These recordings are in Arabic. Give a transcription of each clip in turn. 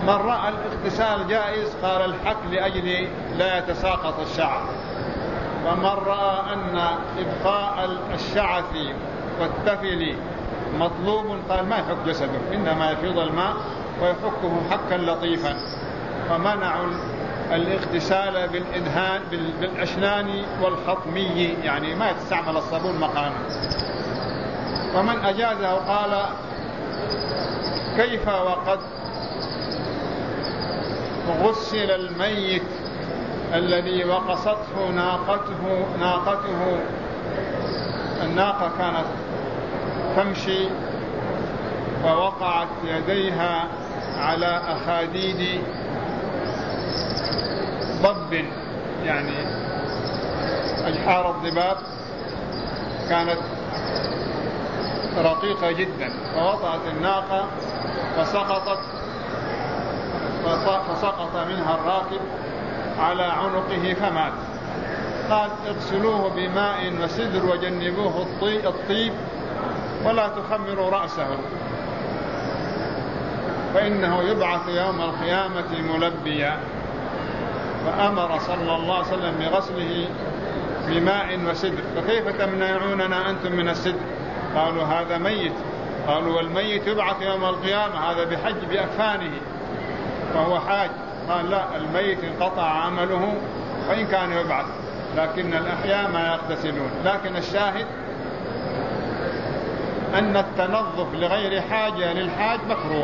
من رأى الاغتسال جائز قال الحق لأجل لا يتساقط الشعر، ومن رأى أن إبقاء الشعث والتفل مطلوب قال ما يحك جسده، إنما يفيض الماء ويحكه حكا لطيفا. ومنعوا الاغتسال بالإدهان بالأشنان والخطمي، يعني ما يستعمل الصابون مقامه. ومن أجازه قال كيف وقد غسل الميت الذي وقصته ناقته، الناقة كانت تمشي ووقعت يديها على أخاديد ضب، يعني أجحار الضباب كانت رقيقة جدا، فوطأت الناقة فسقط منها الراكب على عنقه فمات. قال اغسلوه بماء وسدر وجنبوه الطيب ولا تخمروا رأسه، فإنه يبعث يوم القيامة ملبيا. فأمر صلى الله عليه وسلم بغسله بماء وسدر. فكيف تمنعوننا أنتم من السدر؟ قالوا هذا ميت. قالوا والميت يبعث يوم القيامة، هذا بحج بأكفانه فهو حاج. قال لا، الميت انقطع عمله وإن كان يبعث، لكن الأحياء ما يغتسلون. لكن الشاهد أن التنظف لغير حاجة للحاج مكروه،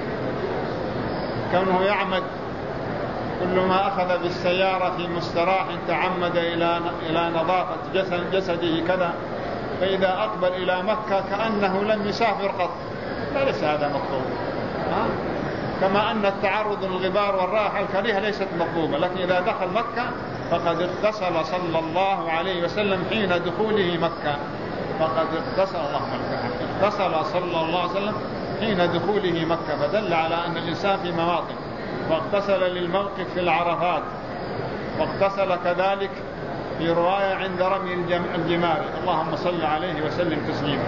كونه يعمد كل ما أخذ بالسيارة في مستراح تعمد إلى نظافة جسده كذا، فإذا أقبل إلى مكة كأنه لم يسافر قط، فليس هذا مطلوب. كما أن التعرض للغبار والرائحة الكريهة ليست مطلوبة، لكن إذا دخل مكة فقد اغتسل صلى الله عليه وسلم حين دخوله مكة، فقد اغتسل صلى الله عليه وسلم حين دخوله مكة، فدل على أن الإنسان في مواطن. واغتسل للموقف في العرفات، واغتسل كذلك في رواية عند رمي الجمار. اللهم صل عليه وسلم تسليما.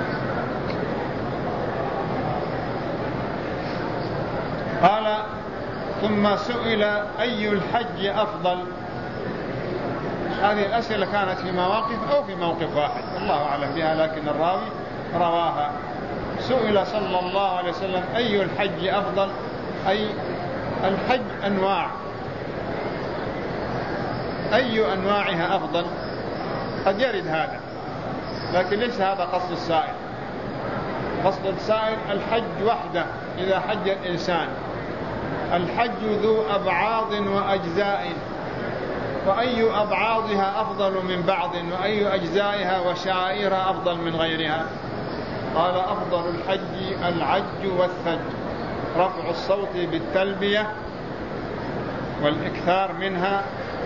قال ثم سئل أي الحج أفضل. هذه الأسئلة كانت في مواقف أو في موقف واحد الله أعلم بها، لكن الراوي رواها. سئل صلى الله عليه وسلم أي الحج أفضل، أي الحج أنواع، أي أنواعها أفضل؟ قد يرد هذا، لكن ليس هذا قصد السائل. قصد السائل الحج وحده إذا حج الإنسان. الحج ذو أبعاض وأجزاء، وأي أبعاضها أفضل من بعض، وأي أجزائها وشعائرها أفضل من غيرها؟ قال أفضل الحج العج والثج، رفع الصوت بالتلبية والإكثار منها،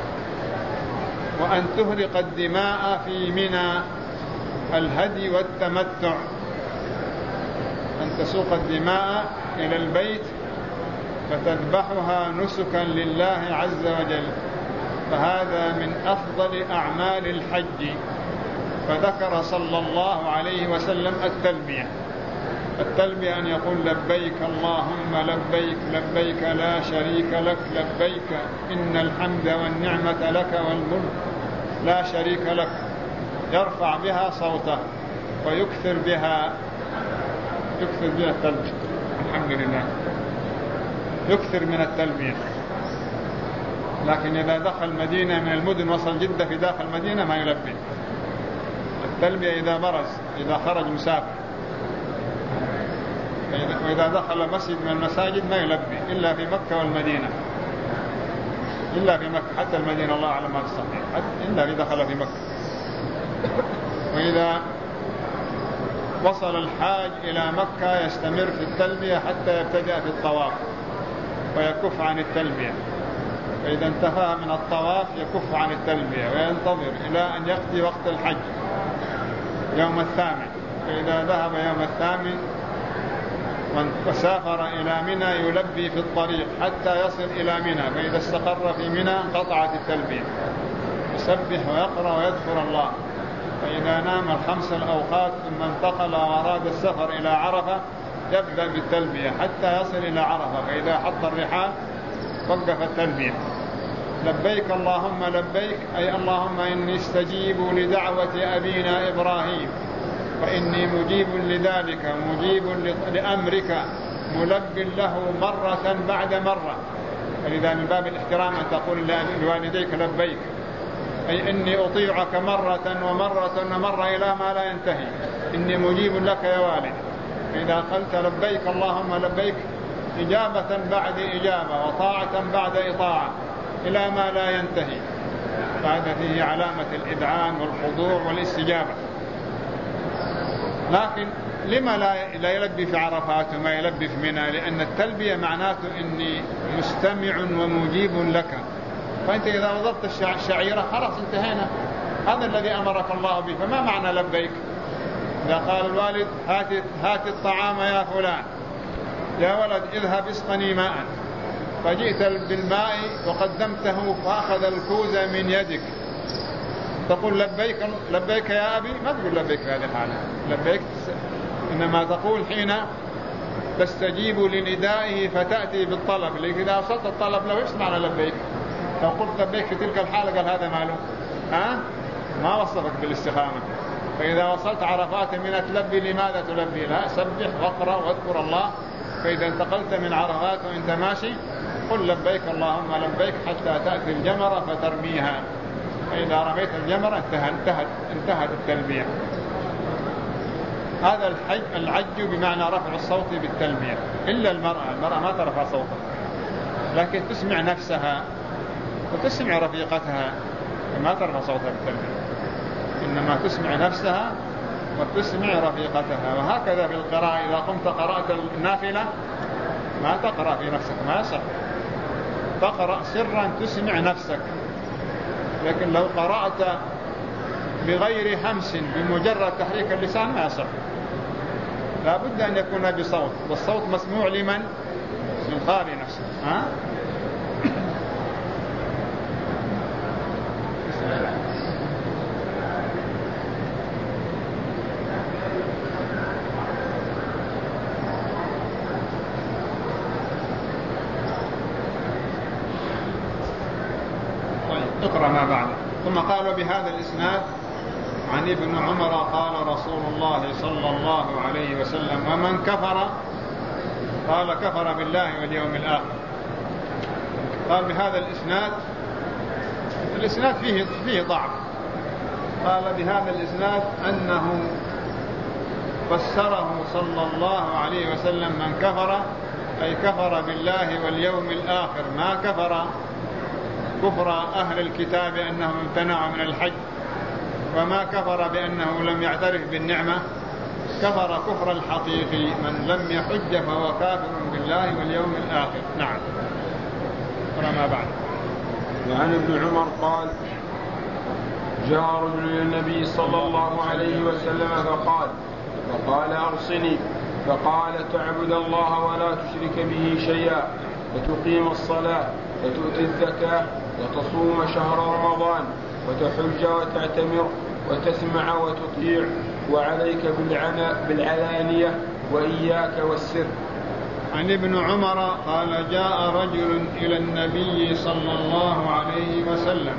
وأن تهرق الدماء في منى، الهدي والتمتع، أن تسوق الدماء إلى البيت فتذبحها نسكا لله عز وجل، فهذا من أفضل أعمال الحج. فذكر صلى الله عليه وسلم التلبية أن يقول لبيك اللهم لبيك لبيك لا شريك لك لبيك إن الحمد والنعمة لك والملك لا شريك لك، يرفع بها صوته ويكثر بها التلبية. الحمد لله، يكثر من التلبية. لكن إذا دخل مدينة من المدن، وصل جدة في داخل مدينة، ما يلبي. التلبية إذا برز، إذا خرج مسافر، وإذا دخل مسجد من المساجد ما يلبي إلا في مكة والمدينة، إلا في مكة، حتى المدينة الله أعلم ما تستطيع إلا إذا دخل في مكة. وإذا وصل الحاج إلى مكة يستمر في التلبية حتى يبتدأ في الطواف ويكف عن التلبية، فإذا انتهى من الطواف يكف عن التلبية وينتظر إلى أن يقضي وقت الحج يوم الثامن. فإذا ذهب يوم الثامن وسافر إلى منى يلبي في الطريق حتى يصل إلى منى، فإذا استقر في منى انقطعت التلبية، يسبح ويقرأ ويذكر الله. فإذا نام الخمس الأوقات ثم انتقل وأراد السفر إلى عرفة يبدأ بالتلبية حتى يصل إلى عرفة، فإذا حط الرحال وقف التلبية. لبيك اللهم لبيك، أي اللهم إني استجيب لدعوة أبينا إبراهيم، وإني مجيب لذلك مجيب لأمرك ملب له مرة بعد مرة. فلذا من باب الاحترام أن تقول لوالديك لبيك، أي إني أطيعك مرة ومرة ومرة إلى ما لا ينتهي، إني مجيب لك يا والد. إذا قلت لبيك اللهم لبيك إجابة بعد إجابة وطاعة بعد إطاعة إلى ما لا ينتهي، فهذا فيه علامة الإذعان والخضوع والاستجابة. لكن لما لا يلبي في عرفات وما يلبي في منى؟ لأن التلبية معناته إني مستمع ومجيب لك. فأنت إذا وضبط الشعيرة خلاص انتهينا، هذا الذي أمرك الله به. فما معنى لبيك؟ إذا قال الوالد هات الطعام يا فلان، يا ولد اذهب اسقني ماء، فجئت بالماء وقدمته فأخذ الكوز من يدك، تقول لبيك يا أبي؟ ما تقول لبيك في هذه الحالة. لبيك إنما تقول حين تستجيب لندائه فتأتي بالطلب. لكن إذا وصلت الطلب له إيش معنى لبيك؟ لو قلت لبيك في تلك الحالة قال هذا ماله، ما وصفك بالاستقامة. فإذا وصلت عرفات من تلبي، لماذا تلبي؟ لا، سبح واقرأ واذكر الله. فإذا انتقلت من عرفات وانت ماشي قل لبيك اللهم لبيك حتى تأتي الجمرة فترميها. فإذا رميت الجمرة انتهت التلبية. هذا العج بمعنى رفع الصوت بالتلبية، إلا المرأة ما ترفع صوتها، لكن تسمع نفسها وتسمع رفيقتها، ما ترفع صوتها بالتلبية، إنما تسمع نفسها وتسمع رفيقتها. وهكذا في القراءة، إذا قمت قرأت النافلة ما تقرأ في نفسك، ما يصح، تقرأ سرا تسمع نفسك. لكن لو قرأت بغير همس بمجرد تحريك اللسان ما يصح، لا بد أن يكون بصوت، والصوت مسموع لمن؟ للقارئ نفسه. اقرأ ما بعده. ثم قالوا بهذا الإسناد عن ابن عمر قال رسول الله صلى الله عليه وسلم: ومن كفر، قال كفر بالله واليوم الآخر. قال بهذا الإسناد فيه ضعف. قال بهذا الإسناد أنه فسره صلى الله عليه وسلم من كفر أي كفر بالله واليوم الآخر، ما كفر كفر أهل الكتاب أنهم امتنعوا من الحج، وما كفر بأنه لم يعترف بالنعمة، كفر كفر الحقيقي. من لم يحج فهو كافر بالله واليوم الآخر. نعم. ما بعد. وعن ابن عمر قال: جاء رجل إلى النبي صلى الله عليه وسلم فقال أرسني، فقال: تعبد الله ولا تشرك به شيئا، وتقيم الصلاة، وتؤتي الزكاة، وتصوم شهر رمضان، وتحج وتعتمر، وتسمع وتطيع، وعليك بالعلانية وإياك والسر. عن ابن عمر قال: جاء رجل إلى النبي صلى الله عليه وسلم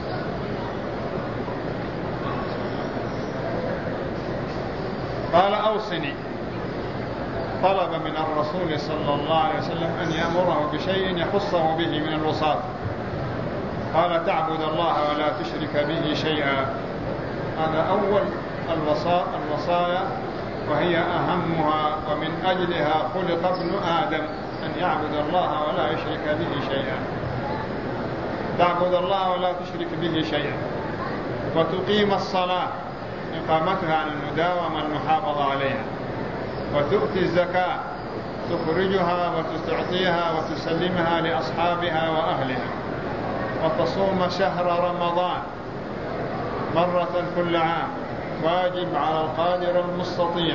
قال: أوصني. طلب من الرسول صلى الله عليه وسلم أن يأمره بشيء يخصه به من الوصايا. قال: تعبد الله ولا تشرك به شيئا. هذا أول الوصايا، وهي أهمها، ومن أجلها خلق ابن آدم، أن يعبد الله ولا يشرك به شيئا. تعبد الله ولا تشرك به شيئا، وتقيم الصلاة، إقامتها عن المداومة المحافظة عليها، وتؤتي الزكاة، تخرجها وتعطيها وتسلمها لأصحابها وأهلها، وتصوم شهر رمضان مرة كل عام، واجب على القادر المستطيع،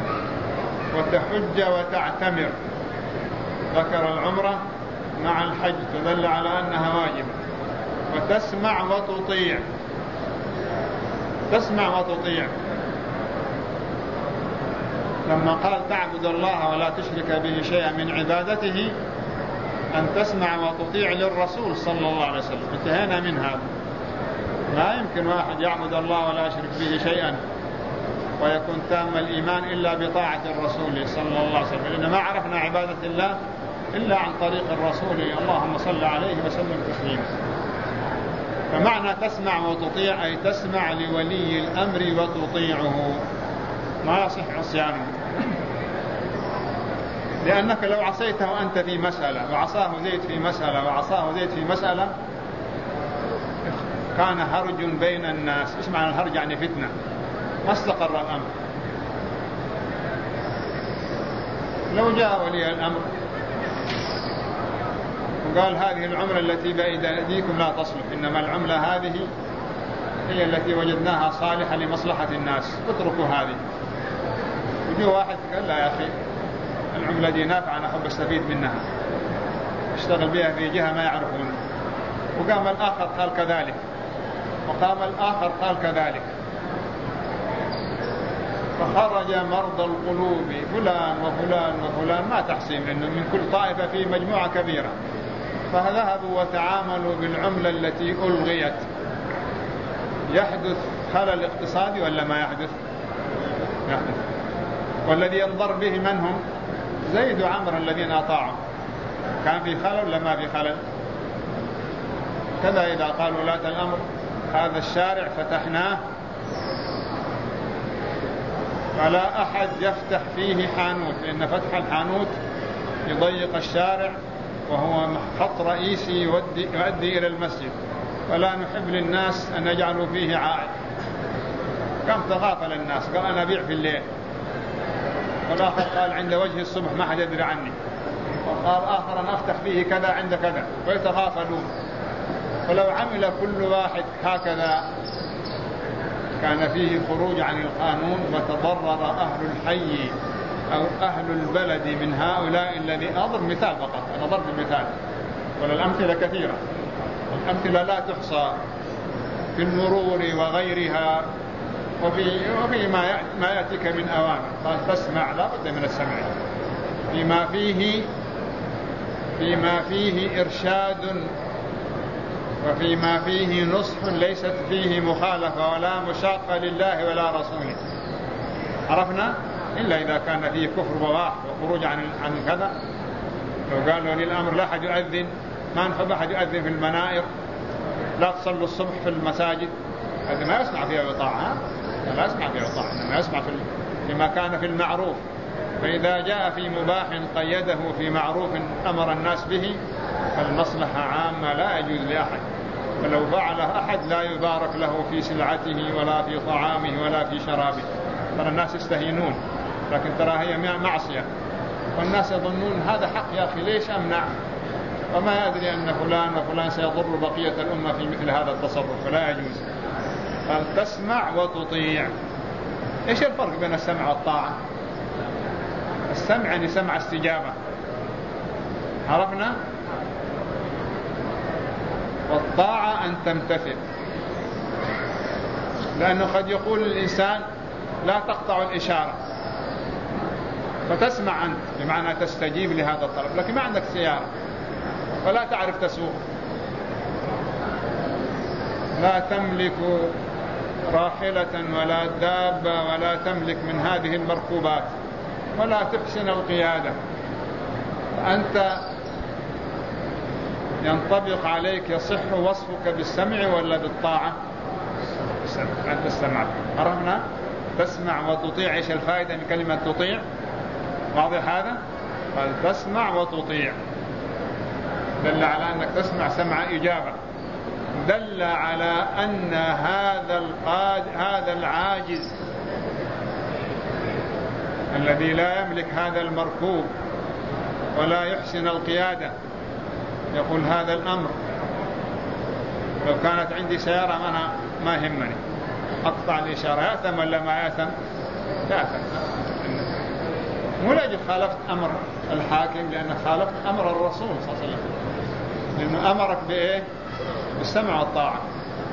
وتحج وتعتمر. ذكر العمرة مع الحج تدل على أنها واجبة. وتسمع وتطيع، تسمع وتطيع. لما قال تعبد الله ولا تشرك به شيئا من عبادته أن تسمع وتطيع للرسول صلى الله عليه وسلم. انتهينا من هذا. ما يمكن واحد يعبد الله ولا يشرك به شيئا ويكون تام الإيمان إلا بطاعة الرسول صلى الله عليه وسلم، لأن ما عرفنا عبادة الله إلا عن طريق الرسول، اللهم صل عليه وسلم تسليما. فمعنى تسمع وتطيع أي تسمع لولي الأمر وتطيعه، ما يصح عصيانه، لأنك لو عصيته أنت في مسألة وعصاه زيد في مسألة وعصاه زيد في مسألة كان هرج بين الناس. إيش معنى الهرج؟ يعني فتنة، ما استقر الأمر. لو جاء ولي الأمر وقال هذه العملة التي بين أيديكم لا تصلح، إنما العملة هذه هي التي وجدناها صالحة لمصلحة الناس، اتركوا هذه. وجاء واحد قال لا يا أخي العملة دي نافعة، أنا أحب أستفيد منها، اشتغل بها في جهة ما يعرفون. وقام الآخر قال كذلك، وقام الآخر قال كذلك، فخرج مرضى القلوب فلان وفلان وفلان ما تحسين، لأنه من كل طائفة في مجموعة كبيرة، فذهبوا وتعاملوا بالعملة التي ألغيت. يحدث خلل اقتصادي ولا ما يحدث؟ يحدث. والذي ينظر به من هم؟ زيد وعمر الذين أطاعوا. كان في خلل ولا ما في خلل؟ كذا إذا قالوا ولاة الأمر هذا الشارع فتحناه فلا أحد يفتح فيه حانوت، لأن فتح الحانوت يضيق الشارع وهو خط رئيسي يؤدي إلى المسجد، ولا نحب للناس أن يجعلوا فيه عائد. كم تغافل الناس، قال أنا أبيع في الليل، والآخر قال عند وجه الصبح ما حد يدري عني، وقال آخر أنا أفتح فيه كذا عند كذا، ويتغافلون. ولو عمل كل واحد هكذا كان فيه خروج عن القانون، وتضرر أهل الحي أو أهل البلد من هؤلاء الذي أضرب مثال فقط، أنا ضرب المثال، والأمثلة كثيرة، الأمثلة لا تحصى في المرور وغيرها، وفي ما يأتيك من أوامر. قال تسمع، لا بد من السمع فيما فيه إرشاد وفيما فيه نصح ليست فيه مخالفة ولا مشاقة لله ولا رسوله. عرفنا؟ إلا إذا كان فيه كفر بواح وخروج عن كذا. لو قالوا للأمر لا أحد يؤذن، ما نحب أحد يؤذن في المنائر، لا تصلوا الصبح في المساجد، هذا ما يسمع فيها بطاعة، لا يسمع فيها بطاعة، إنما يسمع فيما كان في المعروف. فإذا جاء في مباح قيده في معروف أمر الناس به فالمصلحة عامة لا يجوز لأحد، فلو فعله أحد لا يبارك له في سلعته ولا في طعامه ولا في شرابه. ترى الناس يستهينون، لكن ترى هي معصية، والناس يظنون هذا حق يا أخي ليش أمنع، وما يدري أن فلان وفلان سيضر بقية الأمة في مثل هذا التصرف، فلا يجوز. قال تسمع وتطيع. إيش الفرق بين السمع والطاعة؟ السمع يعني سمع استجابة، عرفنا؟ والطاعة أن تمتثل، لأنه قد يقول الإنسان لا تقطع الإشارة فتسمع أنت، بمعنى تستجيب لهذا الطلب، لكن ما عندك سيارة ولا تعرف تسوق، لا تملك راحلة ولا دابة ولا تملك من هذه المركوبات ولا تحسن القيادة، فأنت ينطبق عليك يصح وصفك بالسمع ولا بالطاعة؟ أنت استمعت. عرفنا؟ تسمع وتطيع. إيش الفائدة من كلمة تطيع؟ واضح هذا؟ قال تسمع وتطيع، دل على أنك تسمع سمع إجابة، دل على أن هذا العاجز الذي لا يملك هذا المركوب ولا يحسن القيادة يقول هذا الأمر لو كانت عندي سيارة أنا ما يهمني، أقطع الإشارة، يأثم ولا ما يأثم؟ يأثم. مو لأجل خالفت أمر الحاكم، لأن خالفت أمر الرسول صلى الله عليه وسلم، لأنه أمرك بإيه؟ بالسمع والطاعة،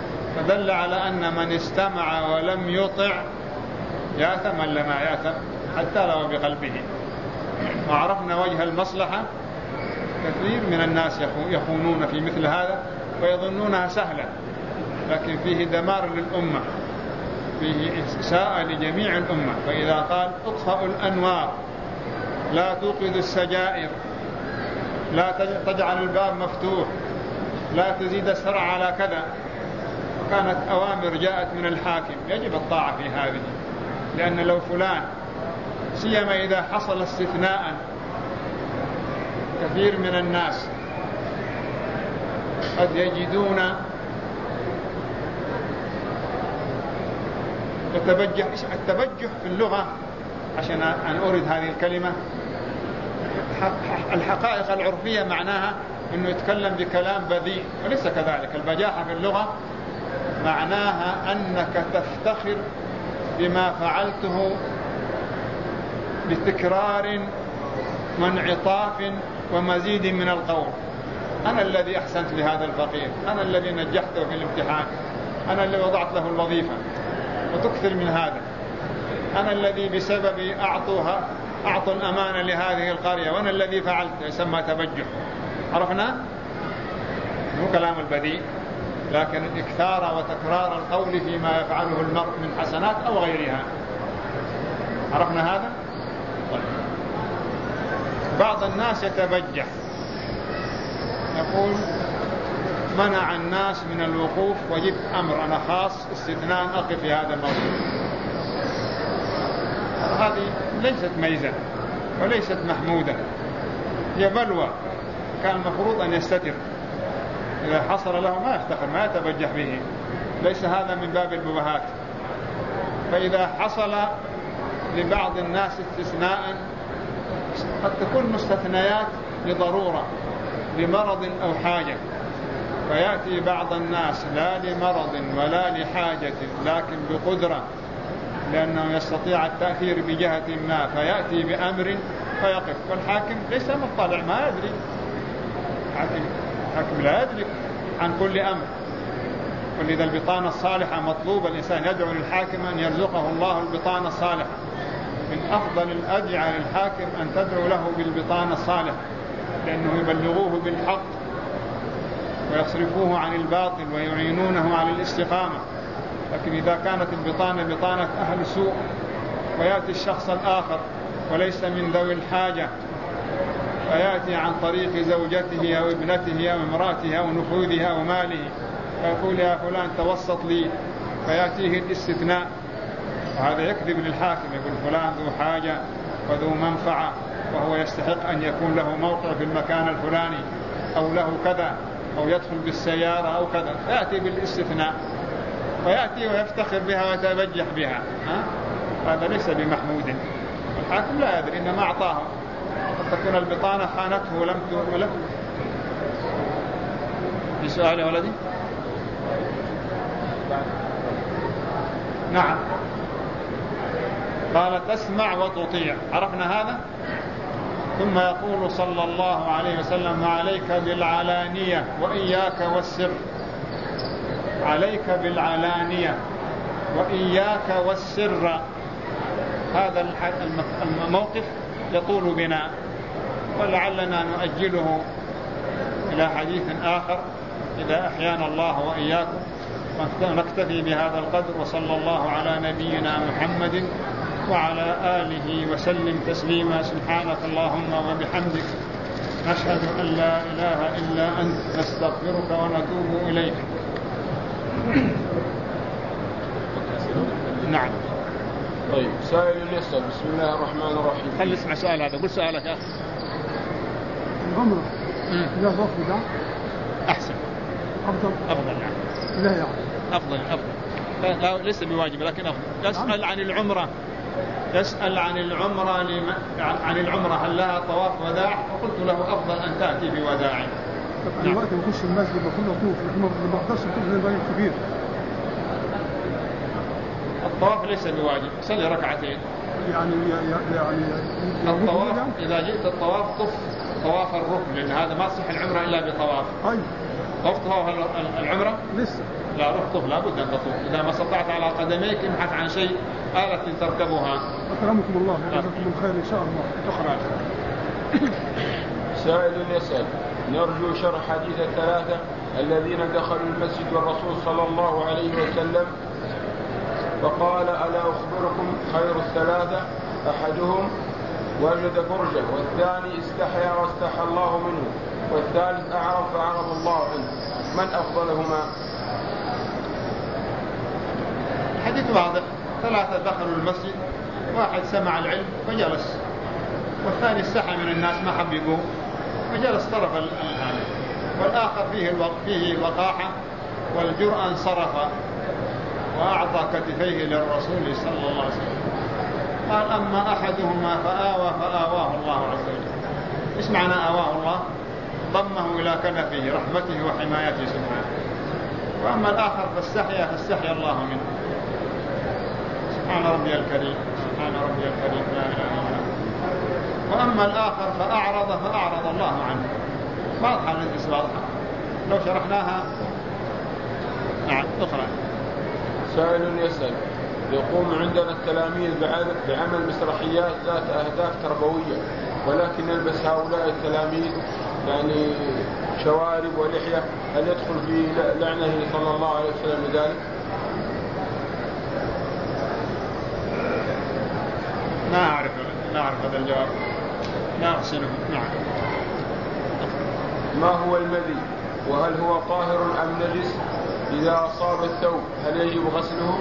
فدل على أن من استمع ولم يطع يأثم ولا ما يأثم؟ حتى لو بقلبه. وعرفنا وجه المصلحة. كثير من الناس يخونون في مثل هذا ويظنونها سهلة، لكن فيه دمار للأمة، فيه إساءة لجميع الأمة. فإذا قال اطفأوا الأنوار، لا توقظوا السجائر، لا تجعل الباب مفتوح، لا تزيد السرع على كذا، وكانت أوامر جاءت من الحاكم، يجب الطاعة في هذه. لأن لو فلان، سيما إذا حصل استثناء، كثير من الناس قد يجدون التبجح في اللغة. عشان أن أورد هذه الكلمة، الحقائق العرفية معناها أنه يتكلم بكلام بذيء، وليس كذلك. البجاحة في اللغة معناها أنك تفتخر بما فعلته بتكرار وانعطاف ومزيد من القول. أنا الذي أحسنت لهذا الفقير، أنا الذي نجحته في الامتحان، أنا الذي وضعت له الوظيفة، وتكثر من هذا. أنا الذي بسببي أعطوا الأمانة لهذه القرية، وأنا الذي فعلت. يسمى تبجح. عرفنا؟ مو كلام البذيء، لكن إكثار وتكرار القول فيما يفعله المرء من حسنات أو غيرها. عرفنا هذا؟ طيب. بعض الناس يتبجح، يقول منع الناس من الوقوف وجبت أمر أنا خاص استثناء أقف في هذا الموضوع. هذه ليست ميزة وليست محمودة، هي بلوى. كان المفروض أن يستتر، إذا حصل له ما يفتخر، ما يتبجح به. ليس هذا من باب الببهات. فإذا حصل لبعض الناس استثناء، قد تكون مستثنيات لضرورة، لمرض أو حاجة، فيأتي بعض الناس لا لمرض ولا لحاجة لكن بقدرة، لأنه يستطيع التأثير بجهة ما، فيأتي بأمر فيقف. والحاكم ليس مطلع، ما يدري. الحاكم لا يدري عن كل أمر. ولذا البطانة الصالحة مطلوب. الإنسان يدعو للحاكم أن يرزقه الله البطانة الصالحة. من أفضل الأدعية للحاكم أن تدعو له بالبطانة الصالحة، لأنه يبلغوه بالحق ويصرفوه عن الباطل ويعينونه على الاستقامة. لكن إذا كانت البطانة بطانة أهل سوء، ويأتي الشخص الآخر وليس من ذوي الحاجة، فيأتي عن طريق زوجته أو ابنته أو امرأته أو نفوذها أو ماله، فيقول يا فلان توسط لي، فيأتيه الاستثناء. وهذا يكذب للحاكم، يقول فلان ذو حاجة وذو منفعة، وهو يستحق أن يكون له موقع في المكان الفلاني، أو له كذا، أو يدخل بالسيارة أو كذا. يأتي بالاستثناء ويأتي ويفتخر بها ويتبجح بها. هذا ليس بمحمود. الحاكم لا يدري، إنما أعطاه. قد تكون البطانة خانته ولم تولد. في سؤال يا ولدي؟ نعم. قال تسمع وتطيع. عرفنا هذا. ثم يقول صلى الله عليه وسلم عليك بالعلانية وإياك والسر. عليك بالعلانية وإياك والسر. هذا الموقف يطول بنا، ولعلنا نؤجله إلى حديث آخر إذا أحيانا الله وإياكم. نكتفي بهذا القدر، وصلى الله على نبينا محمد وعلى آله وسلم تسليما. سبحانك اللهم وبحمدك، نشهد أن لا إله إلا أنت، نستغفرك ونتوب إليك. نعم. طيب، سائل يسأل. بسم الله الرحمن الرحيم. خل اسمع سؤال هذا. قل سؤالك يا أخي. العمرة إذا وقت أحسن، أفضل يعني. لا يعني أفضل لا ليس بواجب لكن أفضل. يسأل عن العمرة، يسأل عن العمرة عن العمرة هل لها طواف وداع؟ فقلت له أفضل أن تأتي بوداع. طب الوقت بخش المسجد بكون أطوف، العمرة ما بقدرش أطوف لأن البعيد كبير. الطواف ليس بواجب، صلي ركعتين. يعني الطواف إذا جئت الطواف طف طواف الركن، لأن هذا ما تصح العمرة إلا بطواف. طفت هو العمرة؟ لسه. لا روح طف، لا بد أن تطوف. إذا ما استطعت على قدميك ابحث عن شيء آلة تركبها. أكرمكم الله وجزاكم الخير إن شاء الله. شكرا. سائل يسأل: نرجو شرح حديث الثلاثة الذين دخلوا المسجد والرسول صلى الله عليه وسلم فقال: ألا أخبركم خير الثلاثة؟ أحدهم وجد فرجة، والثاني استحيا واستحى الله منه، والثالث أعرض فأعرض الله عنه. من أفضلهما؟ الحديث واضح. ثلاثة دخلوا المسجد، واحد سمع العلم فجلس، والثاني استحى من الناس ما حب يقوم فجلس طرف الآن، والآخر فيه وقاحة والجرأة انصرف وأعطى كتفيه للرسول صلى الله عليه وسلم. قال: أما أحدهما فآواه الله عز وجل. إيش معنى آواه الله؟ ضمه إلى كنفه رحمته وحمايته سبحانه. وأما الآخر فاستحيا الله منه. سبحان ربي الكريم، سبحان ربي الكريم، لا إله إلا الله. وأما الآخر فأعرض الله عنه. واضحة النتيجة واضحة لو شرحناها. نعم اقرأ. سائل يسأل: يقوم عندنا التلاميذ بعمل مسرحيات ذات أهداف تربوية، ولكن يلبس هؤلاء التلاميذ يعني شوارب ولحية، هل يدخل في لعنه صلى الله عليه وسلم ذلك؟ ما أعرف هذا الجواب، لا أحسنه. نعم. ما هو المذي؟ وهل هو طاهر أم نجس؟ إذا أصاب الثوب هل يجب غسله؟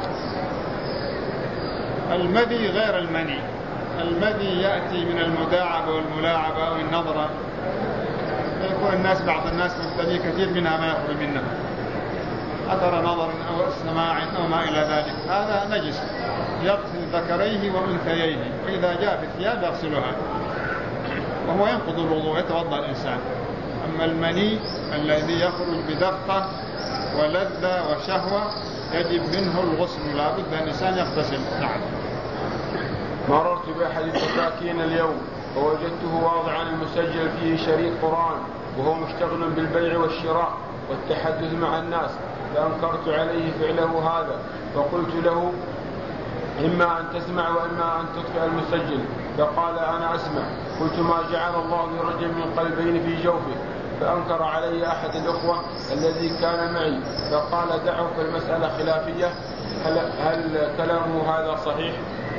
المذي غير المني. المذي يأتي من المداعبة والملاعبة أو النظرة، يكون بعض الناس مبتلي كثير منها ما يخرج منها، أثر نظر أو سماع أو ما إلى ذلك، هذا نجس يغسل ذكريه وأنثييه، وإذا جاء في الثياب يغسلها وهو ينقض الوضوء، يتوضأ الإنسان. أما المني الذي يخرج بدفقة ولذة وشهوة يجب منه الغسل، لا بد أن الإنسان يغتسل. نعم. مررت بأحد الدكاكين اليوم ووجدته واضعا المسجل فيه شريط قرآن، وهو مشتغل بالبيع والشراء والتحدث مع الناس، فأنكرت عليه فعله هذا، فقلت له: إما أن تسمع وإما أن تطفئ المسجل. فقال: أنا أسمع. قلت: ما جعل الله لرجل من قلبين في جوفه. فأنكر علي أحد الأخوة الذي كان معي، فقال: دعوا، فالمسألة خلافية، هل كلامه هذا صحيح؟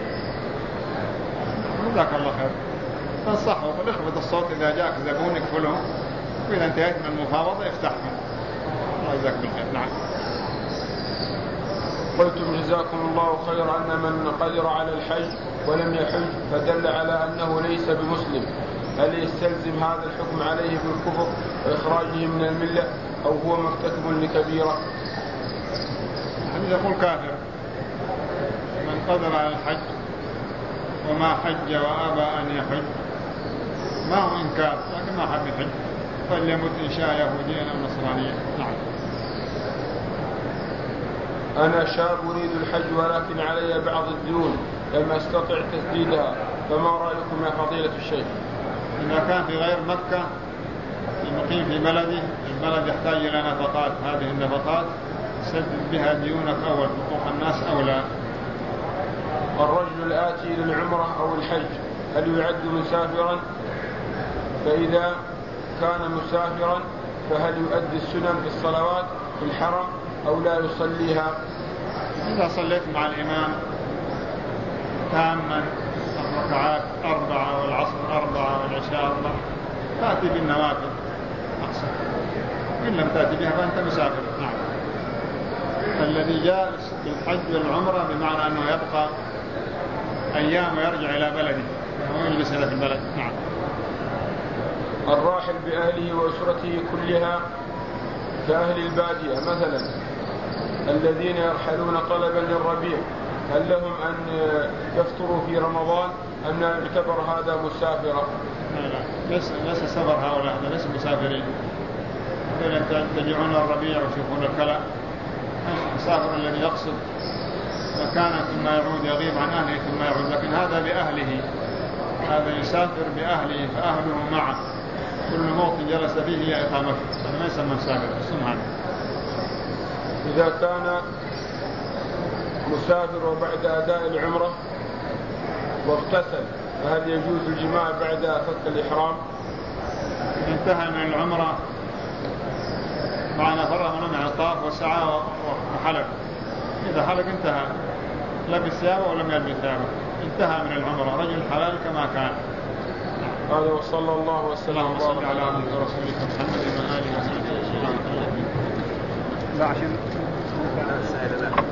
جزاك الله خير. تنصحه فليخفض الصوت إذا جاءك زبون اقفله، وإذا انتهيت من المفاوضة افتحه. الله يجزاك بالخير. نعم. قلتم جزاكم الله خير أن من قدر على الحج ولم يحج فدل على أنه ليس بمسلم، هل يستلزم هذا الحكم عليه بالكفر وإخراجه من الملة، أو هو مرتكب لكبيرة؟ الحديث يقول كافر من قدر على الحج وما حج وأبى أن يحج، ما هو إنكار لكن ما حب يحج، فليمت إن شاء يهوديا أو نصرانيا. نعم. أنا شاب أريد الحج ولكن علي بعض الديون لم أستطع تسديدها، فما رأيكم يا فضيلة الشيخ؟ إذا كان في غير مكة المقيم في بلده، البلد يحتاج إلى نفقات، هذه النفقات سدد بها ديونك أول، حقوق الناس أولى. الرجل الآتي إلى العمرة أو الحج هل يعد مسافرا؟ فإذا كان مسافرا فهل يؤدي السنن في الصلوات في الحرم أو لا يصليها؟ إذا صليت مع الإمام تاما الركعات 4 والعصر 4 والعشاء 4 تأتي بالنوافل أحسن، إن لم تأتي بها فأنت مسافر. نعم. الذي جاء بالحج والعمرة بمعنى أنه يبقى أيام ويرجع إلى بلده ويجلس في البلد. نعم. الراحل بأهله وأسرته كلها كأهل البادية مثلا الذين يرحلون طلبا للربيع، هل لهم أن يفطروا في رمضان أم يعتبر هذا مسافرا؟ لا، ليس سفر هؤلاء، ليس مسافرين، يتجعون الربيع ويشوفون الكلى. المسافر الذي يقصد مكانا ثم يعود، يغيب عن أهله ثم يعود، لكن هذا بأهله، هذا يسافر بأهله فأهله معه، كل موطن جلس فيه هي إقامته، هذا ما يسمى مسافر اسم هذا. إذا كان مسافر وبعد أداء العمرة واغتسل فهل يجوز الجماع بعد فك الإحرام؟ انتهى من العمرة معنا فرغ من الطواف وسعى وحلق، إذا حلق انتهى، لبس ثيابه ولم يلبس ثيابه، انتهى من العمرة، رجل حلال كما كان. هذا وصلى الله وسلم وبارك على رسولك محمد وآله وصحبه وسلم. لا عشان